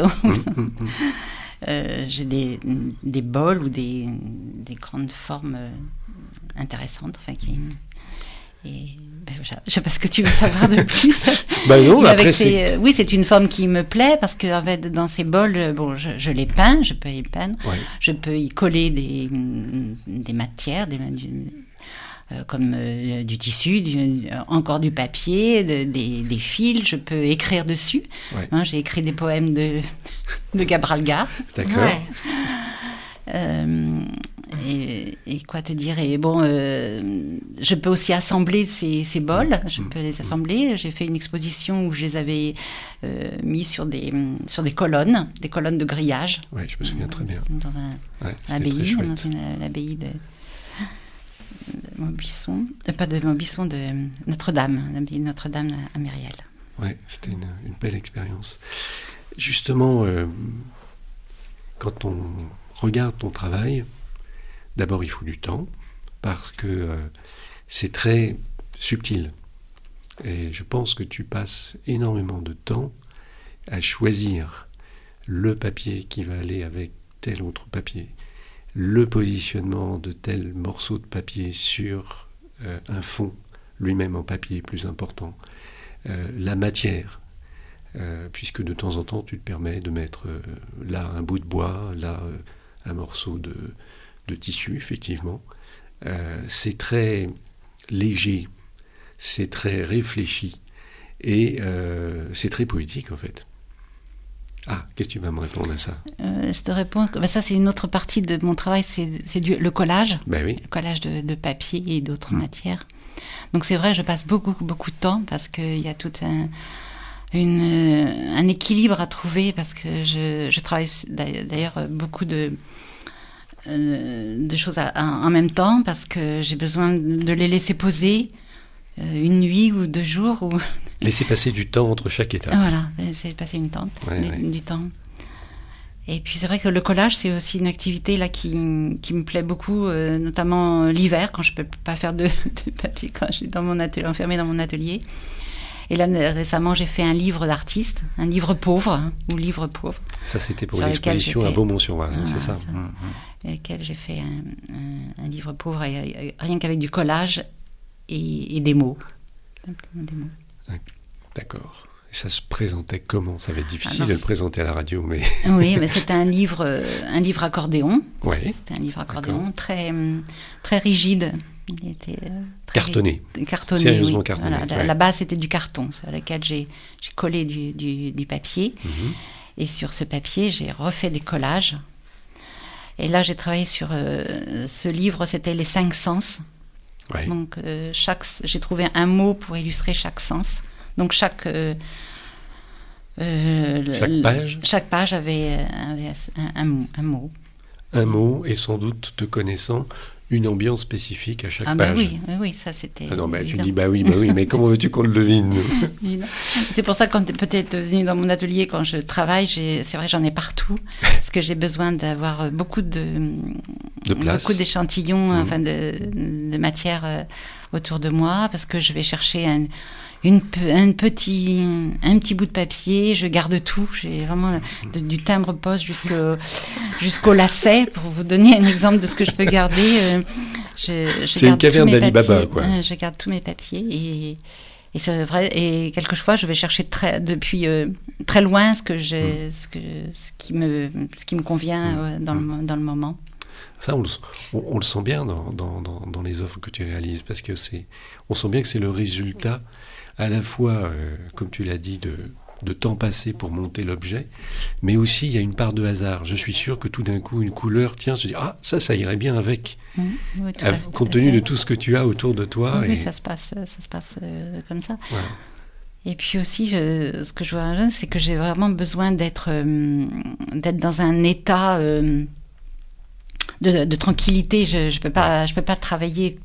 j'ai des bols ou des grandes formes intéressantes. Enfin, je ne sais pas ce que tu veux savoir de plus. Non, après oui, c'est une forme qui me plaît parce que en fait, dans ces bols, je les peins, je peux y peindre, je peux y coller des matières, comme du tissu, encore du papier, des fils, je peux écrire dessus. Ouais. Hein, j'ai écrit des poèmes de Gabralga. D'accord. Ouais. Et quoi te dire, je peux aussi assembler ces bols, je peux les assembler. J'ai fait une exposition où je les avais mis sur des colonnes de grillage. Oui, je me souviens très bien. Dans l'abbaye de Montbuisson, pas de Montbuisson, de Notre-Dame, l'abbaye de Notre-Dame à Myriel. Oui, c'était une belle expérience. Justement, quand on regarde ton travail, d'abord il faut du temps, parce que c'est très subtil. Et je pense que tu passes énormément de temps à choisir le papier qui va aller avec tel autre papier, le positionnement de tel morceau de papier sur un fond, lui-même en papier plus important, la matière, puisque de temps en temps tu te permets de mettre là un bout de bois, là un morceau de tissu, effectivement. C'est très léger, c'est très réfléchi, et c'est très poétique, en fait. Ah, qu'est-ce que tu vas me répondre à ça ? Je te réponds, ça c'est une autre partie de mon travail, c'est le collage, oui. Le collage de papier et d'autres matières. Donc c'est vrai, je passe beaucoup de temps, parce qu'il y a tout un équilibre à trouver, parce que je travaille d'ailleurs beaucoup de choses en même temps, parce que j'ai besoin de les laisser poser une nuit ou 2 jours. Laisser passer du temps entre chaque étape. Voilà, laisser passer du temps. Et puis c'est vrai que le collage, c'est aussi une activité là qui me plaît beaucoup, notamment l'hiver, quand je peux pas faire de papier, quand je suis enfermée dans mon atelier. Et là, récemment, j'ai fait un livre d'artiste, un livre pauvre, ou livre pauvre. Ça, c'était pour une exposition à Beaumont-sur-Oise, c'est ça. Avec lequel j'ai fait un livre pauvre, rien qu'avec du collage et des mots. Simplement des mots. D'accord. Et ça se présentait comment ? Ça va être difficile de le présenter à la radio, mais... Oui, mais c'était un livre accordéon. Oui. C'était un livre accordéon très rigide. Il était cartonné. Sérieusement, oui. Cartonné. Voilà, la base, c'était du carton sur lequel j'ai collé du papier. Et sur ce papier, j'ai refait des collages. Et là, j'ai travaillé sur ce livre, c'était les 5 sens. Ouais. Donc, j'ai trouvé un mot pour illustrer chaque sens. Donc, chaque page avait un mot. Un mot, et sans doute, te connaissant, une ambiance spécifique à chaque page. Oui, ça c'était... Ah non, mais tu dis bah oui, mais comment veux-tu qu'on le devine ? C'est pour ça que quand tu es peut-être venu dans mon atelier, quand je travaille, c'est vrai, j'en ai partout, parce que j'ai besoin d'avoir beaucoup de place, beaucoup d'échantillons, enfin de matière autour de moi, parce que je vais chercher un petit bout de papier, je garde tout, j'ai vraiment du timbre-poste jusqu'au lacet, pour vous donner un exemple de ce que je peux garder. C'est une caverne d'Ali Baba, quoi. Je garde tous mes papiers, et c'est vrai, et quelquefois je vais chercher depuis très loin ce qui me convient dans le moment. Ça, on le sent bien dans les œuvres que tu réalises, parce que on sent bien que c'est le résultat à la fois, comme tu l'as dit, de temps passé pour monter l'objet, mais aussi il y a une part de hasard. Je suis sûr que tout d'un coup, une couleur, se dit « ça irait bien avec oui, compte tenu de tout ce que tu as autour de toi. Oui, ça se passe comme ça. Ouais. Et puis aussi, ce que je vois, c'est que j'ai vraiment besoin d'être dans un état de tranquillité. Je peux pas travailler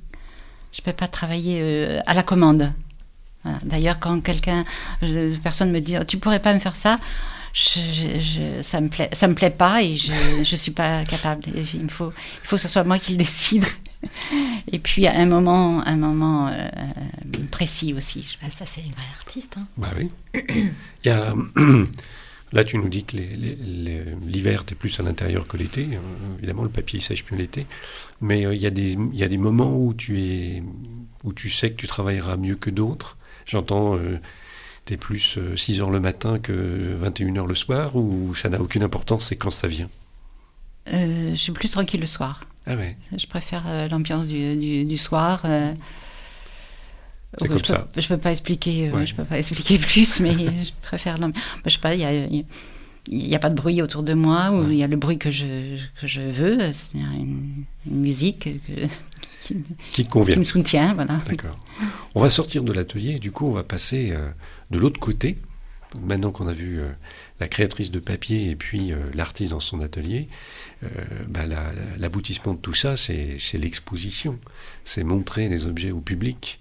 à la commande. Voilà. D'ailleurs, quand personne me dit « tu pourrais pas me faire ça », ça me plaît pas et je suis pas capable. Il faut que ce soit moi qui le décide. Et puis à un moment précis aussi. Ça, c'est une vraie artiste. Hein. Bah oui. Il y a là, tu nous dis que l'hiver, t'es plus à l'intérieur que l'été. Évidemment, le papier il sèche plus l'été. Mais il y a des moments où tu sais que tu travailleras mieux que d'autres. J'entends, t'es plus 6h le matin que 21h le soir, ou ça n'a aucune importance, c'est quand ça vient? Je suis plus tranquille le soir. Ah ouais. Je préfère l'ambiance du soir. C'est comme ça. Je peux pas expliquer. Je peux pas expliquer plus, mais je préfère l'ambiance. Je sais pas. Il y a pas de bruit autour de moi, ou il y a le bruit que je veux. C'est une musique qui te convient, qui me soutient, voilà. D'accord. On va sortir de l'atelier, et du coup on va passer de l'autre côté. Maintenant qu'on a vu la créatrice de papier et puis l'artiste dans son atelier, l'aboutissement de tout ça, c'est l'exposition. C'est montrer les objets au public.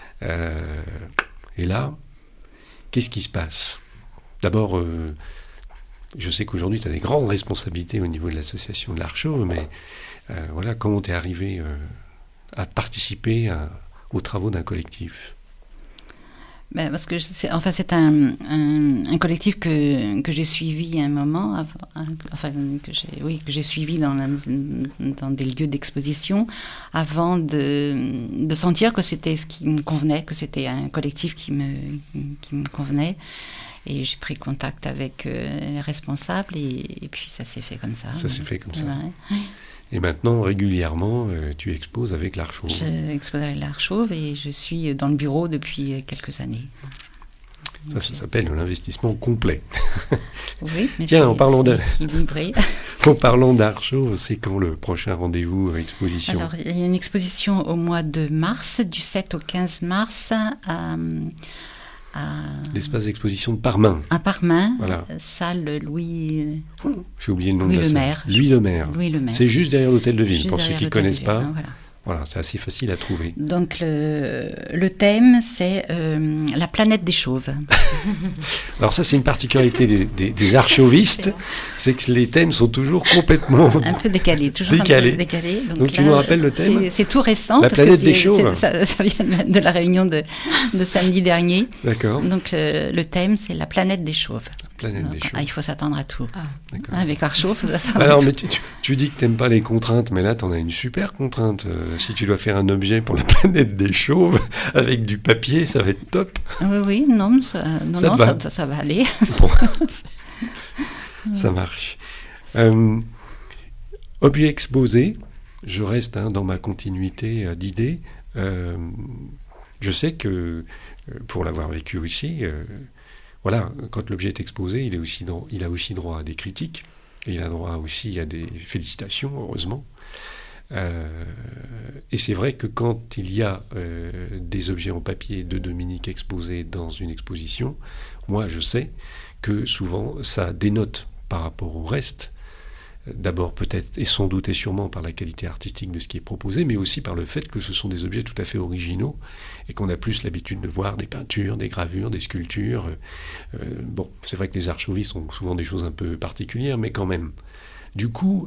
Et là, qu'est-ce qui se passe? D'abord, je sais qu'aujourd'hui tu as des grandes responsabilités au niveau de l'association de l'Art Chauve, mais voilà, comment t'es arrivé à participer aux travaux d'un collectif? Parce que c'est un collectif que j'ai suivi à un moment, que j'ai suivi dans des lieux d'exposition, avant de sentir que c'était ce qui me convenait, que c'était un collectif qui me convenait. Et j'ai pris contact avec les responsables, et puis ça s'est fait comme ça. Ça s'est fait comme ça. Ouais. Et maintenant, régulièrement, tu exposes avec l'Art Chauve. J'expose avec l'Art Chauve et je suis dans le bureau depuis quelques années. Ça s'appelle l'investissement complet. Oui, mais tiens, en parlant d'Art Chauve, c'est quand le prochain rendez-vous exposition? Alors, il y a une exposition au mois de mars, du 7 au 15 mars, à l'espace d'exposition de Parmain. À Parmain, voilà. Salle Louis... J'ai oublié le nom de la salle. Louis Lemaire. C'est juste derrière l'hôtel de ville, juste pour ceux qui ne connaissent pas. Voilà, c'est assez facile à trouver. Donc le thème, c'est la planète des chauves. Alors ça, c'est une particularité des archauvistes, c'est que les thèmes sont toujours complètement... un peu décalés, toujours décalés. Un peu décalés. Donc tu nous rappelles le thème? C'est tout récent. La planète des chauves. Ça vient de la réunion de samedi dernier. D'accord. Donc le thème, c'est la planète des chauves. Des chauves. Il faut s'attendre à tout. Avec Art Chauve, il faut s'attendre à tout. Mais tu dis que tu n'aimes pas les contraintes, mais là, tu en as une super contrainte. Si tu dois faire un objet pour la planète des chauves, avec du papier, ça va être top. Oui, ça va aller. Bon. Ça marche. Objet exposé, je reste dans ma continuité d'idées. Je sais que, pour l'avoir vécu aussi... Voilà, quand l'objet est exposé, il a aussi droit à des critiques, et il a droit aussi à des félicitations, heureusement. Et c'est vrai que quand il y a des objets en papier de Dominique exposés dans une exposition, moi je sais que souvent ça dénote par rapport au reste. D'abord peut-être, et sans doute et sûrement par la qualité artistique de ce qui est proposé, mais aussi par le fait que ce sont des objets tout à fait originaux et qu'on a plus l'habitude de voir des peintures, des gravures, des sculptures. Bon, c'est vrai que les archauvistes sont souvent des choses un peu particulières, mais quand même. Du coup,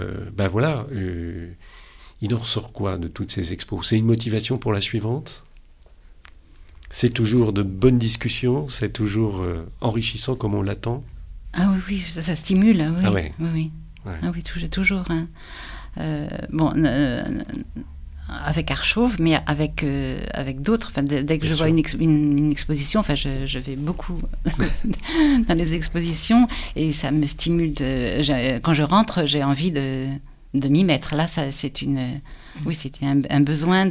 il en ressort quoi de toutes ces expos? C'est une motivation pour la suivante? C'est toujours de bonnes discussions? C'est toujours enrichissant comme on l'attend? Ah oui, ça stimule, oui. Ah ouais. Oui. Ouais. Ah oui, toujours. Hein. Avec Art Chauve, mais avec d'autres. Enfin, dès que je vois une exposition, enfin, je vais beaucoup dans les expositions et ça me stimule. Quand je rentre, j'ai envie de m'y mettre. Là, c'est un besoin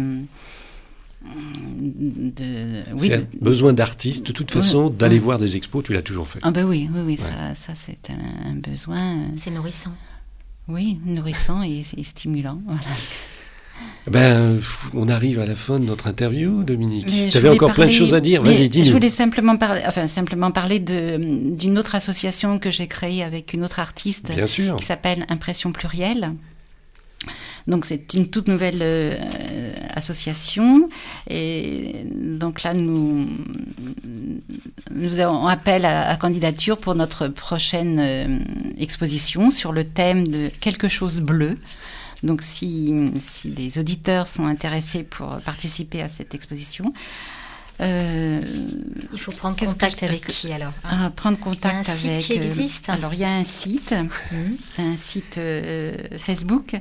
besoin d'artiste, de toute façon, d'aller voir des expos, tu l'as toujours fait. Ah ben oui, ça c'est un besoin. C'est nourrissant. Oui, nourrissant et stimulant. Voilà. On arrive à la fin de notre interview, Dominique. Tu avais encore plein de choses à dire. Vas-y, dis-nous. Je voulais simplement parler d'une autre association que j'ai créée avec une autre artiste. Bien sûr. Qui s'appelle Impression Plurielle. Donc c'est une toute nouvelle association et donc là nous avons appel à candidature pour notre prochaine exposition sur le thème de quelque chose bleu. Donc si des auditeurs sont intéressés pour participer à cette exposition, il faut prendre contact avec qui alors? Prendre contact avec. Il y a un site qui existe. Alors il y a un site, un site Facebook.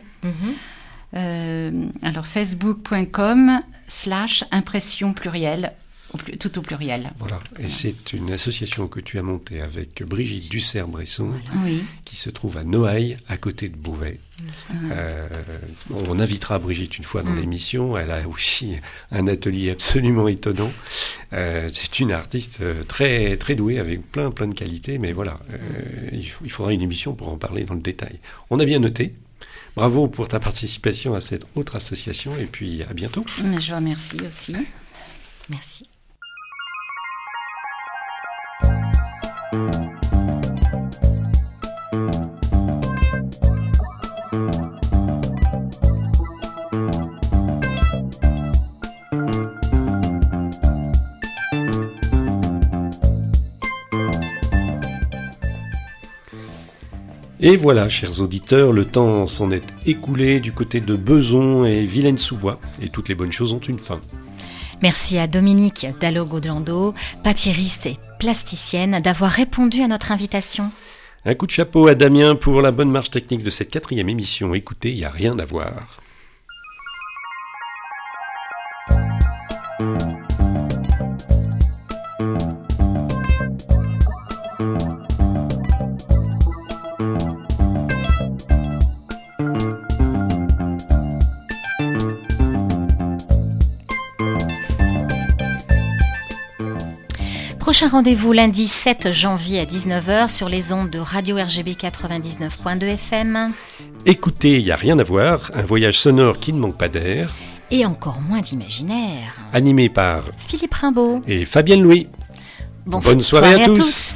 Alors facebook.com/impression plurielle, tout au pluriel. Voilà, et c'est une association que tu as montée avec Brigitte Dussert-Bresson, qui se trouve à Noailles, à côté de Beauvais. On invitera Brigitte une fois dans l'émission. Elle a aussi un atelier absolument étonnant. C'est une artiste très, très douée, avec plein de qualités, mais voilà, il faudra une émission pour en parler dans le détail. On a bien noté. Bravo pour ta participation à cette autre association et puis à bientôt. Je vous remercie aussi. Merci. Et voilà, chers auditeurs, le temps s'en est écoulé du côté de Beson et Vilaine-sous-Bois, et toutes les bonnes choses ont une fin. Merci à Dominique Dalloz-Gaudlando, papiériste et plasticienne, d'avoir répondu à notre invitation. Un coup de chapeau à Damien pour la bonne marche technique de cette 4e émission. Écoutez, il n'y a rien à voir. Prochain rendez-vous lundi 7 janvier à 19h sur les ondes de Radio RGB 99.2 FM. Écoutez, il n'y a rien à voir, un voyage sonore qui ne manque pas d'air. Et encore moins d'imaginaire. Animé par Philippe Rimbaud et Fabienne Louis. Bonne soirée à tous.